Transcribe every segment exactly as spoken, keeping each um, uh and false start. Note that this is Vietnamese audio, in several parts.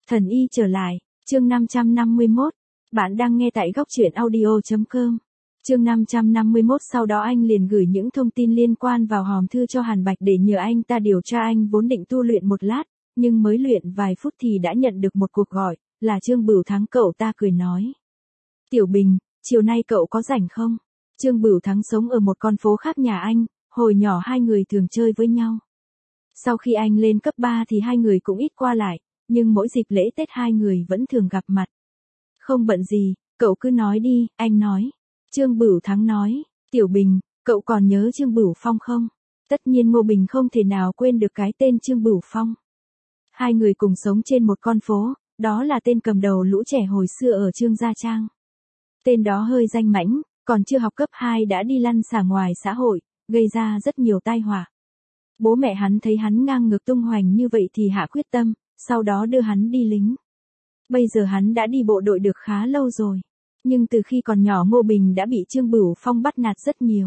Thần y trở lại, chương năm trăm năm mươi mốt. Bạn đang nghe tại góc truyện audio chấm com. Chương năm trăm năm mươi mốt sau đó anh liền gửi những thông tin liên quan vào hòm thư cho Hàn Bạch để nhờ anh ta điều tra. Anh vốn định tu luyện một lát, nhưng mới luyện vài phút thì đã nhận được một cuộc gọi, là Trương Bửu Thắng. Cậu ta cười nói: Tiểu Bình, chiều nay cậu có rảnh không? Trương Bửu Thắng sống ở một con phố khác nhà anh, hồi nhỏ hai người thường chơi với nhau. Sau khi anh lên cấp ba thì hai người cũng ít qua lại, nhưng mỗi dịp lễ Tết hai người vẫn thường gặp mặt. Không bận gì, cậu cứ nói đi, anh nói. Trương Bửu Thắng nói: Tiểu Bình, cậu còn nhớ Trương Bửu Phong không? Tất nhiên Ngô Bình không thể nào quên được cái tên Trương Bửu Phong. Hai người cùng sống trên một con phố, đó là tên cầm đầu lũ trẻ hồi xưa ở Trương Gia Trang. Tên đó hơi danh mãnh, còn chưa học cấp hai đã đi lăn xả ngoài xã hội, gây ra rất nhiều tai họa. Bố mẹ hắn thấy hắn ngang ngược tung hoành như vậy thì hạ quyết tâm, sau đó đưa hắn đi lính. Bây giờ hắn đã đi bộ đội được khá lâu rồi. Nhưng từ khi còn nhỏ Ngô Bình đã bị Trương Bửu Phong bắt nạt rất nhiều.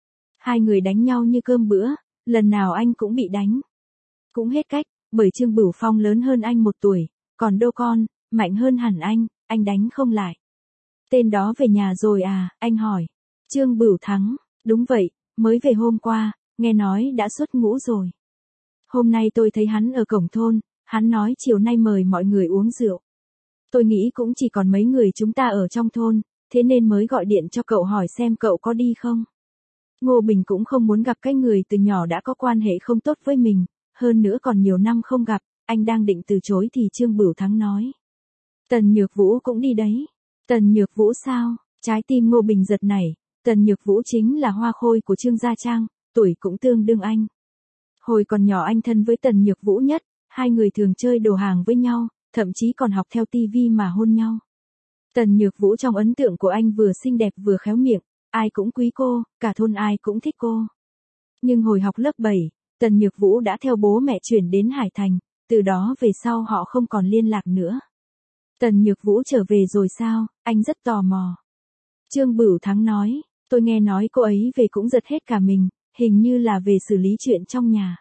Hai người đánh nhau như cơm bữa, lần nào anh cũng bị đánh. Cũng hết cách, bởi Trương Bửu Phong lớn hơn anh một tuổi, còn đô con, mạnh hơn hẳn anh, anh đánh không lại. Tên đó về nhà rồi à, anh hỏi. Trương Bửu Thắng: Đúng vậy, mới về hôm qua, nghe nói đã xuất ngũ rồi. Hôm nay tôi thấy hắn ở cổng thôn, hắn nói chiều nay mời mọi người uống rượu. Tôi nghĩ cũng chỉ còn mấy người chúng ta ở trong thôn, thế nên mới gọi điện cho cậu hỏi xem cậu có đi không. Ngô Bình cũng không muốn gặp cái người từ nhỏ đã có quan hệ không tốt với mình, hơn nữa còn nhiều năm không gặp, anh đang định từ chối thì Trương Bửu Thắng nói: Tần Nhược Vũ cũng đi đấy. Tần Nhược Vũ sao? Trái tim Ngô Bình giật nảy, Tần Nhược Vũ chính là hoa khôi của Trương Gia Trang, tuổi cũng tương đương anh. Hồi còn nhỏ anh thân với Tần Nhược Vũ nhất, hai người thường chơi đồ hàng với nhau, thậm chí còn học theo tivi mà hôn nhau. Tần Nhược Vũ trong ấn tượng của anh vừa xinh đẹp vừa khéo miệng, ai cũng quý cô, cả thôn ai cũng thích cô. Nhưng hồi học lớp bảy, Tần Nhược Vũ đã theo bố mẹ chuyển đến Hải Thành, từ đó về sau họ không còn liên lạc nữa. Tần Nhược Vũ trở về rồi sao? Anh rất tò mò. Trương Bửu Thắng nói: Tôi nghe nói cô ấy về cũng giật hết cả mình, hình như là về xử lý chuyện trong nhà.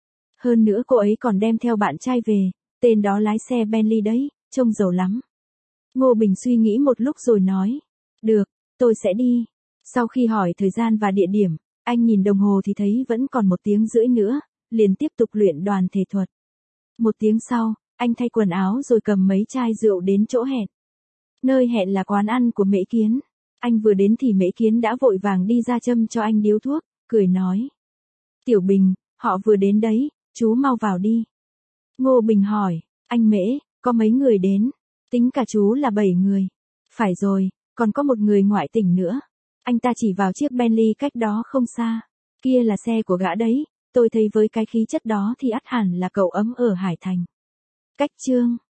Hơn nữa cô ấy còn đem theo bạn trai về, tên đó lái xe Bentley đấy, trông giàu lắm. Ngô Bình suy nghĩ một lúc rồi nói: Được, tôi sẽ đi. Sau khi hỏi thời gian và địa điểm, anh nhìn đồng hồ thì thấy vẫn còn một tiếng rưỡi nữa, liền tiếp tục luyện đoàn thể thuật. Một tiếng sau, anh thay quần áo rồi cầm mấy chai rượu đến chỗ hẹn. Nơi hẹn là quán ăn của Mễ Kiến. Anh vừa đến thì Mễ Kiến đã vội vàng đi ra châm cho anh điếu thuốc, cười nói: Tiểu Bình, họ vừa đến đấy, chú mau vào đi. Ngô Bình hỏi: Anh Mễ, có mấy người đến? Tính cả chú là bảy người. Phải rồi, còn có một người ngoại tỉnh nữa. Anh ta chỉ vào chiếc Bentley cách đó không xa. Kia là xe của gã đấy, tôi thấy với cái khí chất đó thì ắt hẳn là cậu ấm ở Hải Thành. Cách Trương,